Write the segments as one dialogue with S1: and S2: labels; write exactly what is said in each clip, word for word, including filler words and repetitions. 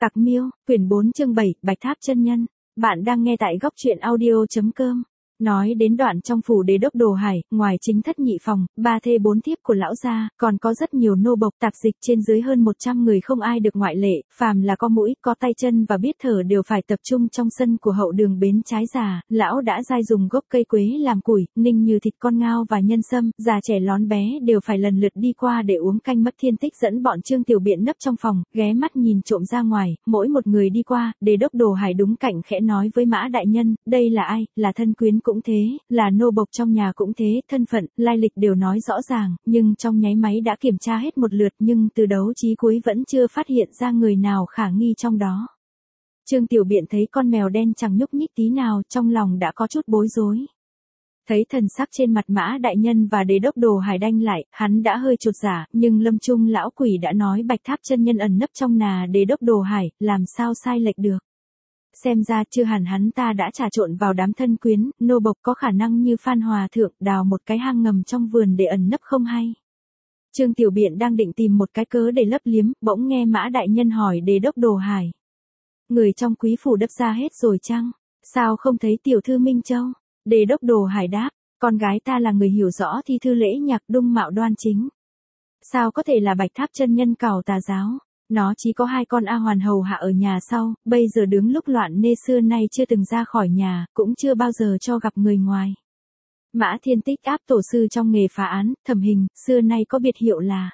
S1: Tặc Miêu, quyển bốn chương bảy, Bạch Tháp chân nhân. Bạn đang nghe tại góc truyện audio.com. Nói đến đoạn trong phủ đế đốc Đồ Hải, ngoài chính thất nhị phòng, ba thê bốn thiếp của lão gia, còn có rất nhiều nô bộc tạp dịch trên dưới hơn một trăm người không ai được ngoại lệ, phàm là có mũi, có tay chân và biết thở đều phải tập trung trong sân của hậu đường bến trái già, lão đã dai dùng gốc cây quế làm củi, ninh như thịt con ngao và nhân sâm, già trẻ lón bé đều phải lần lượt đi qua để uống canh Mất Thiên Tích dẫn bọn Trương Tiểu Biện nấp trong phòng, ghé mắt nhìn trộm ra ngoài, mỗi một người đi qua, đế đốc Đồ Hải đúng cạnh khẽ nói với Mã đại nhân, đây là ai, là thân quyến cũng thế, là nô bộc trong nhà cũng thế, thân phận, lai lịch đều nói rõ ràng, nhưng trong nháy máy đã kiểm tra hết một lượt nhưng từ đấu chí cuối vẫn chưa phát hiện ra người nào khả nghi trong đó. Trương Tiểu Biện thấy con mèo đen chẳng nhúc nhích tí nào, trong lòng đã có chút bối rối. Thấy thần sắc trên mặt Mã đại nhân và đế đốc Đồ Hải đanh lại, hắn đã hơi chột dạ, nhưng Lâm Trung lão quỷ đã nói Bạch Tháp chân nhân ẩn nấp trong nà đế đốc Đồ Hải, làm sao sai lệch được. Xem ra chưa hẳn hắn ta đã trà trộn vào đám thân quyến, nô bộc có khả năng như Phan Hòa Thượng đào một cái hang ngầm trong vườn để ẩn nấp không hay. Trương Tiểu Biện đang định tìm một cái cớ để lấp liếm, bỗng nghe Mã đại nhân hỏi đế đốc Đồ Hải. Người trong quý phủ đấp ra hết rồi chăng? Sao không thấy tiểu thư Minh Châu? Đế đốc Đồ Hải đáp, con gái ta là người hiểu rõ thi thư lễ nhạc dung mạo đoan chính. Sao có thể là Bạch Tháp chân nhân cào tà giáo? Nó chỉ có hai con A Hoàn hầu hạ ở nhà sau, bây giờ đứng lúc loạn nê xưa nay chưa từng ra khỏi nhà, cũng chưa bao giờ cho gặp người ngoài. Mã Thiên Tích áp tổ sư trong nghề phá án, thẩm hình, xưa nay có biệt hiệu là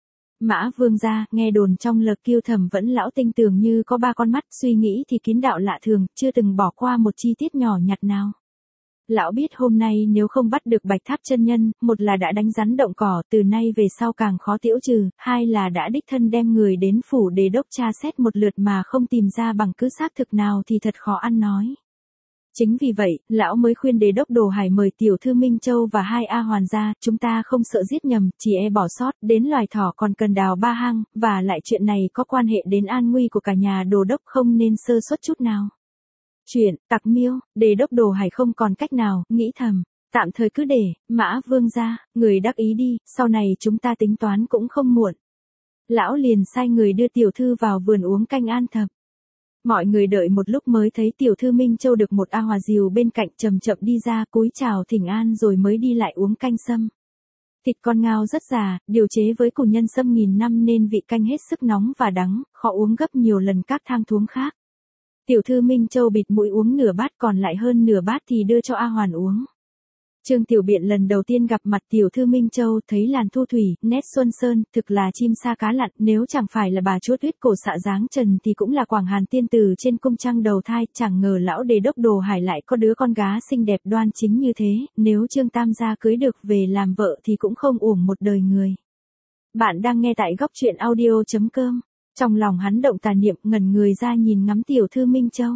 S1: Mã Vương gia, nghe đồn trong lợp kiêu thẩm vẫn lão tinh tường như có ba con mắt, suy nghĩ thì kín đạo lạ thường, chưa từng bỏ qua một chi tiết nhỏ nhặt nào. Lão biết hôm nay nếu không bắt được Bạch Tháp chân nhân, một là đã đánh rắn động cỏ, từ nay về sau càng khó tiễu trừ, hai là đã đích thân đem người đến phủ đế đốc tra xét một lượt mà không tìm ra bằng cứ xác thực nào thì thật khó ăn nói. Chính vì vậy, lão mới khuyên đế đốc Đồ Hải mời tiểu thư Minh Châu và hai A Hoàn ra, chúng ta không sợ giết nhầm, chỉ e bỏ sót, đến loài thỏ còn cần đào ba hang, và lại chuyện này có quan hệ đến an nguy của cả nhà đồ đốc không nên sơ suất chút nào. Chuyện, Tặc Miêu, đế đốc Đồ Hải không còn cách nào, nghĩ thầm, tạm thời cứ để, Mã Vương ra, người đắc ý đi, sau này chúng ta tính toán cũng không muộn. Lão liền sai người đưa tiểu thư vào vườn uống canh an thập. Mọi người đợi một lúc mới thấy tiểu thư Minh Châu được một A Hòa diều bên cạnh chậm chậm đi ra cúi chào thỉnh an rồi mới đi lại uống canh sâm. Thịt con ngao rất già, điều chế với củ nhân sâm nghìn năm nên vị canh hết sức nóng và đắng, khó uống gấp nhiều lần các thang thuốc khác. Tiểu thư Minh Châu bịt mũi uống nửa bát còn lại hơn nửa bát thì đưa cho A Hoàn uống. Trương Tiểu Biện lần đầu tiên gặp mặt tiểu thư Minh Châu thấy làn thu thủy, nét xuân sơn, thực là chim sa cá lặn, nếu chẳng phải là bà chúa tuyết cổ xạ dáng trần thì cũng là Quảng Hàn tiên tử trên cung trăng đầu thai, chẳng ngờ lão đế đốc Đồ Hải lại có đứa con gái xinh đẹp đoan chính như thế, nếu Trương Tam gia cưới được về làm vợ thì cũng không uổng một đời người. Bạn đang nghe tại góc truyện audio.com. Trong lòng hắn động tà niệm ngẩn người ra nhìn ngắm tiểu thư Minh Châu.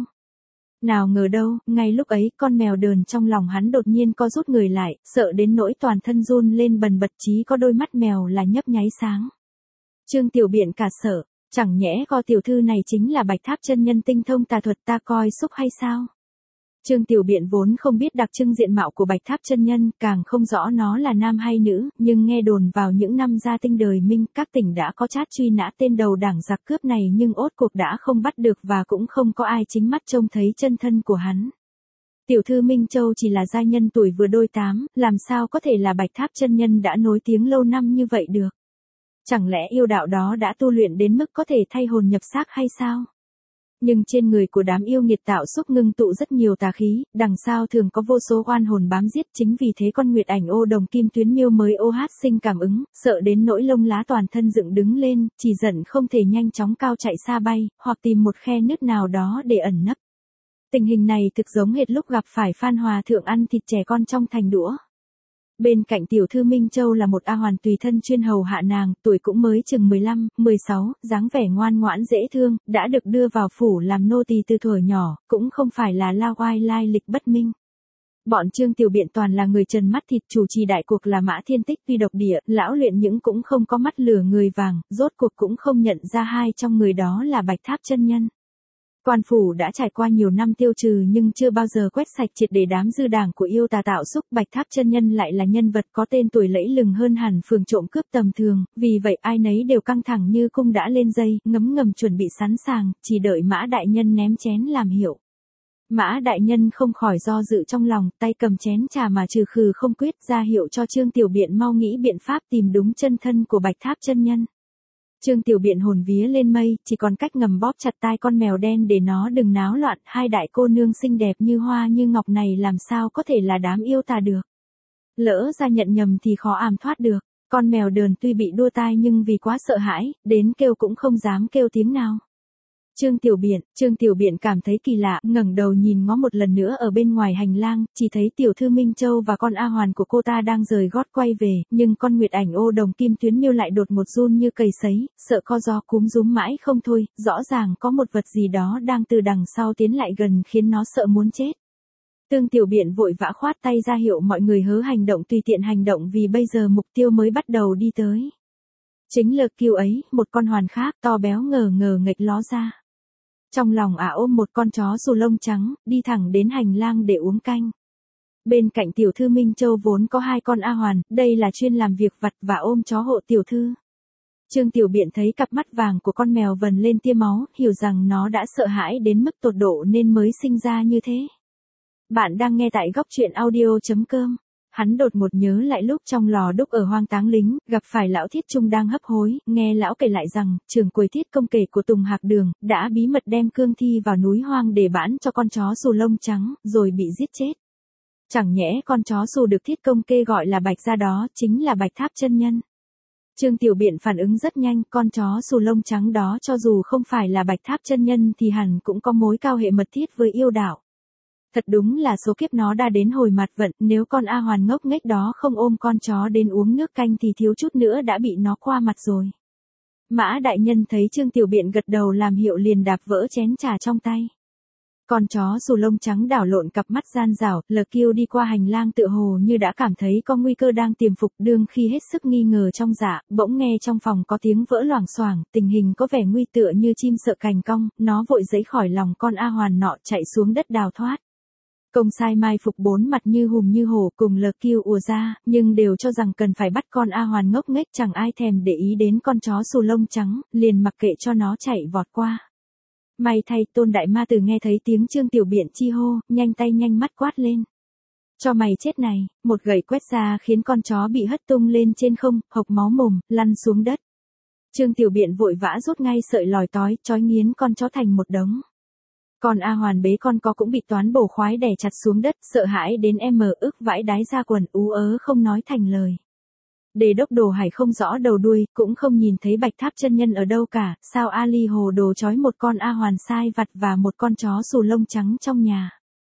S1: Nào ngờ đâu, ngay lúc ấy con mèo đờn trong lòng hắn đột nhiên co rút người lại, sợ đến nỗi toàn thân run lên bần bật chí có đôi mắt mèo là nhấp nháy sáng. Trương Tiểu Biện cả sợ, chẳng nhẽ co tiểu thư này chính là Bạch Tháp chân nhân tinh thông tà thuật ta coi xúc hay sao? Trương Tiểu Biện vốn không biết đặc trưng diện mạo của Bạch Tháp chân nhân, càng không rõ nó là nam hay nữ, nhưng nghe đồn vào những năm gia tinh đời Minh, các tỉnh đã có chát truy nã tên đầu đảng giặc cướp này nhưng ốt cuộc đã không bắt được và cũng không có ai chính mắt trông thấy chân thân của hắn. Tiểu thư Minh Châu chỉ là giai nhân tuổi vừa đôi tám, làm sao có thể là Bạch Tháp chân nhân đã nối tiếng lâu năm như vậy được? Chẳng lẽ yêu đạo đó đã tu luyện đến mức có thể thay hồn nhập xác hay sao? Nhưng trên người của đám yêu nghiệt tạo xúc ngưng tụ rất nhiều tà khí, đằng sau thường có vô số oan hồn bám giết, chính vì thế con nguyệt ảnh ô đồng kim tuyến miêu mới ô hát sinh cảm ứng, sợ đến nỗi lông lá toàn thân dựng đứng lên, chỉ giận không thể nhanh chóng cao chạy xa bay, hoặc tìm một khe nứt nào đó để ẩn nấp. Tình hình này thực giống hệt lúc gặp phải Phan Hòa Thượng ăn thịt trẻ con trong thành đũa. Bên cạnh tiểu thư Minh Châu là một A Hoàn tùy thân chuyên hầu hạ nàng, tuổi cũng mới chừng mười lăm, mười sáu, dáng vẻ ngoan ngoãn dễ thương, đã được đưa vào phủ làm nô tỳ từ thuở nhỏ, cũng không phải là lao oai lai lịch bất minh. Bọn Trương Tiểu Biện toàn là người trần mắt thịt, chủ trì đại cuộc là Mã Thiên Tích tuy độc địa, lão luyện những cũng không có mắt lửa người vàng, rốt cuộc cũng không nhận ra hai trong người đó là Bạch Tháp chân nhân. Quan phủ đã trải qua nhiều năm tiêu trừ nhưng chưa bao giờ quét sạch triệt để đám dư đảng của yêu tà tạo xúc. Bạch Tháp chân nhân lại là nhân vật có tên tuổi lẫy lừng hơn hẳn phường trộm cướp tầm thường, vì vậy ai nấy đều căng thẳng như cung đã lên dây, ngấm ngầm chuẩn bị sẵn sàng, chỉ đợi Mã đại nhân ném chén làm hiệu. Mã đại nhân không khỏi do dự trong lòng, tay cầm chén trà mà trừ khừ không quyết, ra hiệu cho Trương Tiểu Biện mau nghĩ biện pháp tìm đúng chân thân của Bạch Tháp chân nhân. Trương Tiểu Biện hồn vía lên mây, chỉ còn cách ngầm bóp chặt tai con mèo đen để nó đừng náo loạn. Hai đại cô nương xinh đẹp như hoa như ngọc này làm sao có thể là đám yêu tà được. Lỡ ra nhận nhầm thì khó ảm thoát được. Con mèo đờn tuy bị đua tai nhưng vì quá sợ hãi, đến kêu cũng không dám kêu tiếng nào. Trương Tiểu Biện, Trương Tiểu Biện cảm thấy kỳ lạ, ngẩng đầu nhìn ngó một lần nữa ở bên ngoài hành lang, chỉ thấy tiểu thư Minh Châu và con A Hoàn của cô ta đang rời gót quay về, nhưng con Nguyệt Ảnh ô đồng kim tuyến miêu lại đột một run như cầy sấy, sợ co gió cúm rúm mãi không thôi, rõ ràng có một vật gì đó đang từ đằng sau tiến lại gần khiến nó sợ muốn chết. Tương Tiểu Biện vội vã khoát tay ra hiệu mọi người hớ hành động tùy tiện hành động vì bây giờ mục tiêu mới bắt đầu đi tới. Chính Lờ Kiêu ấy, một con hoàn khác to béo ngờ ngờ nghệch ló ra. Trong lòng ả ôm một con chó xù lông trắng, đi thẳng đến hành lang để uống canh. Bên cạnh tiểu thư Minh Châu vốn có hai con A Hoàn, đây là chuyên làm việc vặt và ôm chó hộ tiểu thư. Trương Tiểu Biện thấy cặp mắt vàng của con mèo vần lên tia máu, hiểu rằng nó đã sợ hãi đến mức tột độ nên mới sinh ra như thế. Bạn đang nghe tại góc truyện audio chấm com. Hắn đột một nhớ lại lúc trong lò đúc ở Hoang Táng Lính, gặp phải lão Thiết Trung đang hấp hối, nghe lão kể lại rằng, trưởng quầy Thiết Công kể của Tùng Hạc Đường, đã bí mật đem cương thi vào núi hoang để bán cho con chó xù lông trắng, rồi bị giết chết. Chẳng nhẽ con chó xù được Thiết Công kê gọi là Bạch gia đó, chính là Bạch Tháp chân nhân. Trương Tiểu Biện phản ứng rất nhanh, con chó xù lông trắng đó cho dù không phải là Bạch Tháp chân nhân thì hẳn cũng có mối cao hệ mật thiết với yêu đạo. Thật đúng là số kiếp nó đã đến hồi mặt vận, nếu con A Hoàn ngốc nghếch đó không ôm con chó đến uống nước canh thì thiếu chút nữa đã bị nó qua mặt rồi. Mã đại nhân thấy Trương Tiểu Biện gật đầu làm hiệu liền đạp vỡ chén trà trong tay. Con chó xù lông trắng đảo lộn cặp mắt gian rảo, Lờ Kiêu đi qua hành lang tựa hồ như đã cảm thấy có nguy cơ đang tiềm phục, đương khi hết sức nghi ngờ trong dạ, bỗng nghe trong phòng có tiếng vỡ loảng xoảng, tình hình có vẻ nguy tựa như chim sợ cành cong, nó vội giãy khỏi lòng con A Hoàn nọ chạy xuống đất đào thoát. Công sai mai phục bốn mặt như hùm như hổ cùng Lờ Kiêu ùa ra, nhưng đều cho rằng cần phải bắt con A Hoàn ngốc nghếch, chẳng ai thèm để ý đến con chó xù lông trắng, liền mặc kệ cho nó chạy vọt qua. May thay Tôn Đại Ma Tử nghe thấy tiếng Trương Tiểu Biện chi hô, nhanh tay nhanh mắt quát lên. Cho mày chết này, một gậy quét ra khiến con chó bị hất tung lên trên không, hộc máu mồm, lăn xuống đất. Trương Tiểu Biện vội vã rút ngay sợi lòi tói, trói nghiến con chó thành một đống. Còn A Hoàn bế con có cũng bị toán bổ khoái đè chặt xuống đất, sợ hãi đến em mờ ức vãi đái ra quần, ú ớ không nói thành lời. Đề đốc Đồ Hải không rõ đầu đuôi, cũng không nhìn thấy Bạch Tháp chân nhân ở đâu cả, sao Ali hồ đồ trói một con A Hoàn sai vặt và một con chó xù lông trắng trong nhà.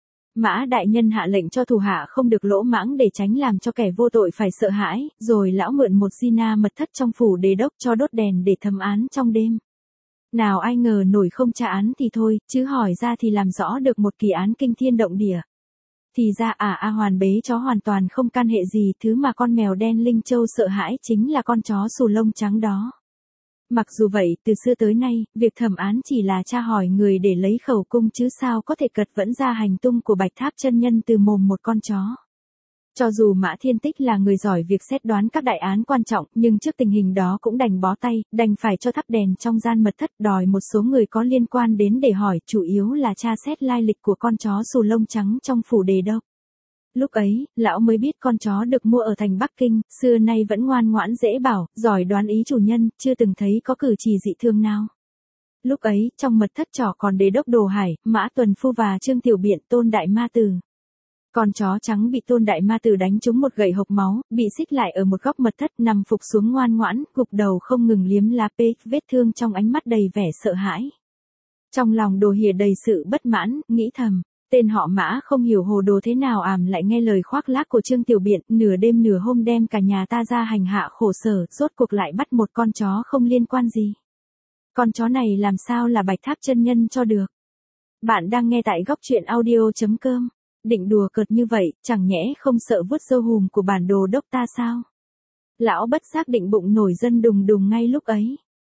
S1: Mã đại nhân hạ lệnh cho thủ hạ không được lỗ mãng để tránh làm cho kẻ vô tội phải sợ hãi, rồi lão mượn một Gina mật thất trong phủ đề đốc cho đốt đèn để thẩm án trong đêm. Nào ai ngờ nổi không tra án thì thôi, chứ hỏi ra thì làm rõ được một kỳ án kinh thiên động địa. Thì ra à A Hoàn bế chó hoàn toàn không can hệ gì, thứ mà con mèo đen Linh Châu sợ hãi chính là con chó xù lông trắng đó. Mặc dù vậy, từ xưa tới nay, việc thẩm án chỉ là tra hỏi người để lấy khẩu cung chứ sao có thể cật vẫn ra hành tung của Bạch Tháp chân nhân từ mồm một con chó. Cho dù Mã Thiên Tích là người giỏi việc xét đoán các đại án quan trọng, nhưng trước tình hình đó cũng đành bó tay, đành phải cho thắp đèn trong gian mật thất, đòi một số người có liên quan đến để hỏi, chủ yếu là tra xét lai lịch của con chó xù lông trắng trong phủ đề đốc. Lúc ấy, lão mới biết con chó được mua ở thành Bắc Kinh, xưa nay vẫn ngoan ngoãn dễ bảo, giỏi đoán ý chủ nhân, chưa từng thấy có cử chỉ dị thường nào. Lúc ấy, trong mật thất trỏ còn Đế đốc Đồ Hải, Mã Tuần Phu và Trương Tiểu Biện, Tôn Đại Ma Tử. Con chó trắng bị Tôn Đại Ma Tử đánh trúng một gậy hộc máu, bị xích lại ở một góc mật thất, nằm phục xuống ngoan ngoãn, gục đầu không ngừng liếm lá pê, vết thương trong ánh mắt đầy vẻ sợ hãi. Trong lòng Đồ Hìa đầy sự bất mãn, nghĩ thầm, tên họ Mã không hiểu hồ đồ thế nào àm lại nghe lời khoác lác của Trương Tiểu Biện, nửa đêm nửa hôm đem cả nhà ta ra hành hạ khổ sở, rốt cuộc lại bắt một con chó không liên quan gì. Con chó này làm sao là Bạch Tháp chân nhân cho được. Bạn đang nghe tại góc truyện audio chấm com. Định đùa cợt như vậy, chẳng nhẽ không sợ vuốt râu hùm của bản đồ đốc ta sao? Lão bất giác định bụng nổi dân đùng đùng ngay lúc ấy.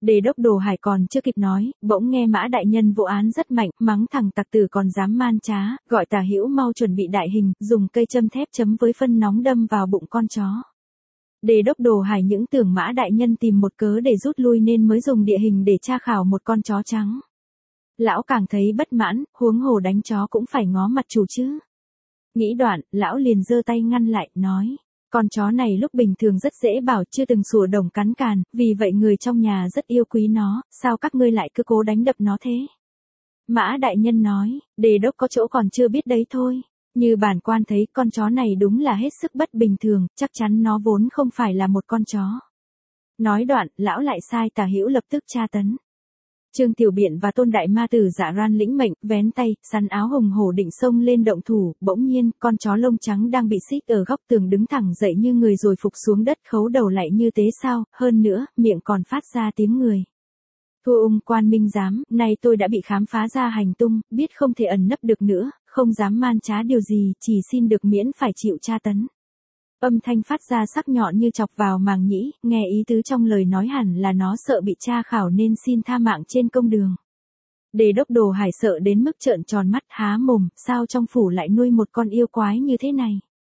S1: Đề đốc Đồ Hải còn chưa kịp nói, bỗng nghe Mã đại nhân vụ án rất mạnh, mắng thằng tặc tử còn dám man trá, gọi Tả Hữu mau chuẩn bị đại hình, dùng cây châm thép chấm với phân nóng đâm vào bụng con chó. Đề đốc Đồ Hải những tưởng Mã đại nhân tìm một cớ để rút lui nên mới dùng địa hình để tra khảo một con chó trắng. Lão càng thấy bất mãn, huống hồ đánh chó cũng phải ngó mặt chủ chứ. Nghĩ đoạn, lão liền giơ tay ngăn lại, nói. Con chó này lúc bình thường rất dễ bảo, chưa từng sủa đồng cắn càn, vì vậy người trong nhà rất yêu quý nó, sao các ngươi lại cứ cố đánh đập nó thế? Mã đại nhân nói, đề đốc có chỗ còn chưa biết đấy thôi. Như bản quan thấy con chó này đúng là hết sức bất bình thường, chắc chắn nó vốn không phải là một con chó. Nói đoạn, lão lại sai Tả Hữu lập tức tra tấn. Trương Tiểu Biện và Tôn Đại Ma Tử giả ran lĩnh mệnh, vén tay, sắn áo hùng hổ định xông lên động thủ, bỗng nhiên, con chó lông trắng đang bị xích ở góc tường đứng thẳng dậy như người rồi phục xuống đất khấu đầu lại như tế sao, hơn nữa, miệng còn phát ra tiếng người. Thua ung quan minh giám, nay tôi đã bị khám phá ra hành tung, biết không thể ẩn nấp được nữa, không dám man trá điều gì, chỉ xin được miễn phải chịu tra tấn. Âm thanh phát ra sắc nhọn như chọc vào màng nhĩ, nghe ý tứ trong lời nói hẳn là nó sợ bị tra khảo nên xin tha mạng trên công đường. Đề đốc Đồ Hải sợ đến mức trợn tròn mắt há mồm, sao trong phủ lại nuôi một con yêu quái như thế này.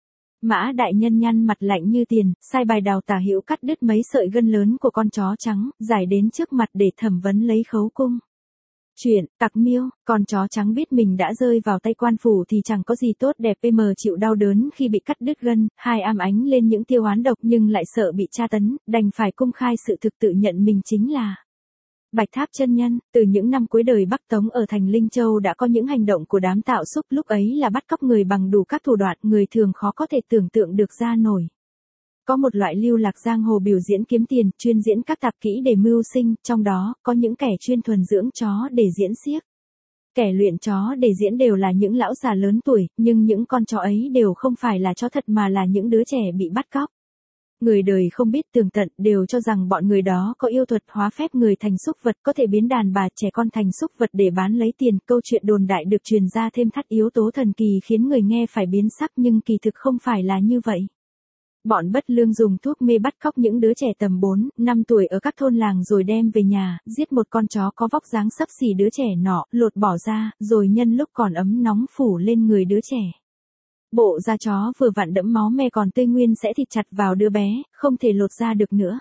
S1: Mã đại nhân nhăn mặt lạnh như tiền, sai bài đào Tả Hữu cắt đứt mấy sợi gân lớn của con chó trắng, giải đến trước mặt để thẩm vấn lấy khấu cung. Chuyện, tặc miêu, con chó trắng biết mình đã rơi vào tay quan phủ thì chẳng có gì tốt đẹp pm chịu đau đớn khi bị cắt đứt gân, hai am ánh lên những tiêu oán độc nhưng lại sợ bị tra tấn, đành phải công khai sự thực tự nhận mình chính là Bạch Tháp chân nhân. Từ những năm cuối đời Bắc Tống ở thành Linh Châu đã có những hành động của đám tạo xúc, lúc ấy là bắt cóc người bằng đủ các thủ đoạn người thường khó có thể tưởng tượng được ra nổi. Có một loại lưu lạc giang hồ biểu diễn kiếm tiền, chuyên diễn các tạp kỹ để mưu sinh, trong đó có những kẻ chuyên thuần dưỡng chó để diễn xiếc. Kẻ luyện chó để diễn đều là những lão già lớn tuổi, nhưng những con chó ấy đều không phải là chó thật mà là những đứa trẻ bị bắt cóc. Người đời không biết tường tận, đều cho rằng bọn người đó có yêu thuật hóa phép người thành súc vật, có thể biến đàn bà trẻ con thành súc vật để bán lấy tiền. Câu chuyện đồn đại được truyền ra thêm thắt yếu tố thần kỳ khiến người nghe phải biến sắc, nhưng kỳ thực không phải là như vậy. Bọn bất lương dùng thuốc mê bắt cóc những đứa trẻ tầm bốn, năm tuổi ở các thôn làng rồi đem về nhà, giết một con chó có vóc dáng xấp xỉ đứa trẻ nọ, lột bỏ ra, rồi nhân lúc còn ấm nóng phủ lên người đứa trẻ. Bộ da chó vừa vặn đẫm máu me còn tươi nguyên sẽ thịt chặt vào đứa bé, không thể lột ra được nữa.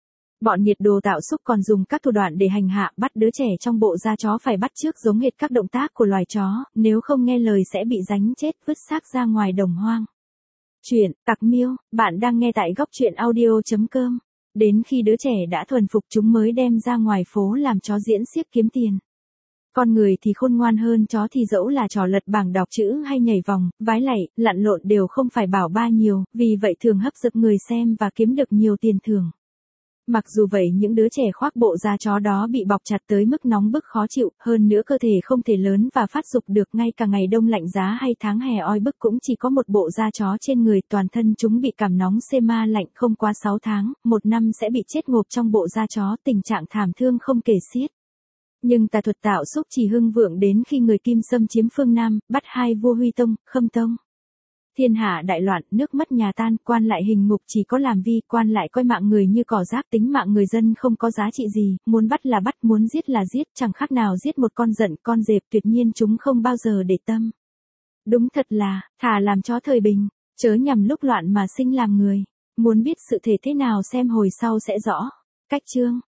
S1: Bọn nhiệt đồ tạo xúc còn dùng các thủ đoạn để hành hạ, bắt đứa trẻ trong bộ da chó phải bắt chước giống hệt các động tác của loài chó, nếu không nghe lời sẽ bị đánh chết vứt xác ra ngoài đồng hoang. Chuyện, tặc miêu, bạn đang nghe tại góc truyện audio chấm com. Đến khi đứa trẻ đã thuần phục chúng mới đem ra ngoài phố làm chó diễn xiếc kiếm tiền. Con người thì khôn ngoan hơn chó, thì dẫu là trò lật bảng đọc chữ hay nhảy vòng, vái lạy, lặn lộn đều không phải bảo ba nhiều, vì vậy thường hấp dẫn người xem và kiếm được nhiều tiền thưởng. Mặc dù vậy những đứa trẻ khoác bộ da chó đó bị bọc chặt tới mức nóng bức khó chịu, hơn nữa cơ thể không thể lớn và phát dục được, ngay cả ngày đông lạnh giá hay tháng hè oi bức cũng chỉ có một bộ da chó trên người, toàn thân chúng bị cảm nóng xê ma lạnh không quá sáu tháng, một năm sẽ bị chết ngộp trong bộ da chó, tình trạng thảm thương không kể xiết. Nhưng tà thuật tạo xúc chỉ hưng vượng đến khi người Kim xâm chiếm phương Nam, bắt hai vua Huy Tông, Khâm Tông. Thiên hạ đại loạn, nước mất nhà tan, quan lại hình ngục chỉ có làm vi, quan lại coi mạng người như cỏ rác, tính mạng người dân không có giá trị gì, muốn bắt là bắt, muốn giết là giết, chẳng khác nào giết một con giận, con dẹp, tuyệt nhiên chúng không bao giờ để tâm. Đúng thật là, thà làm chó thời bình, chớ nhằm lúc loạn mà sinh làm người. Muốn biết sự thể thế nào xem hồi sau sẽ rõ. Cách chương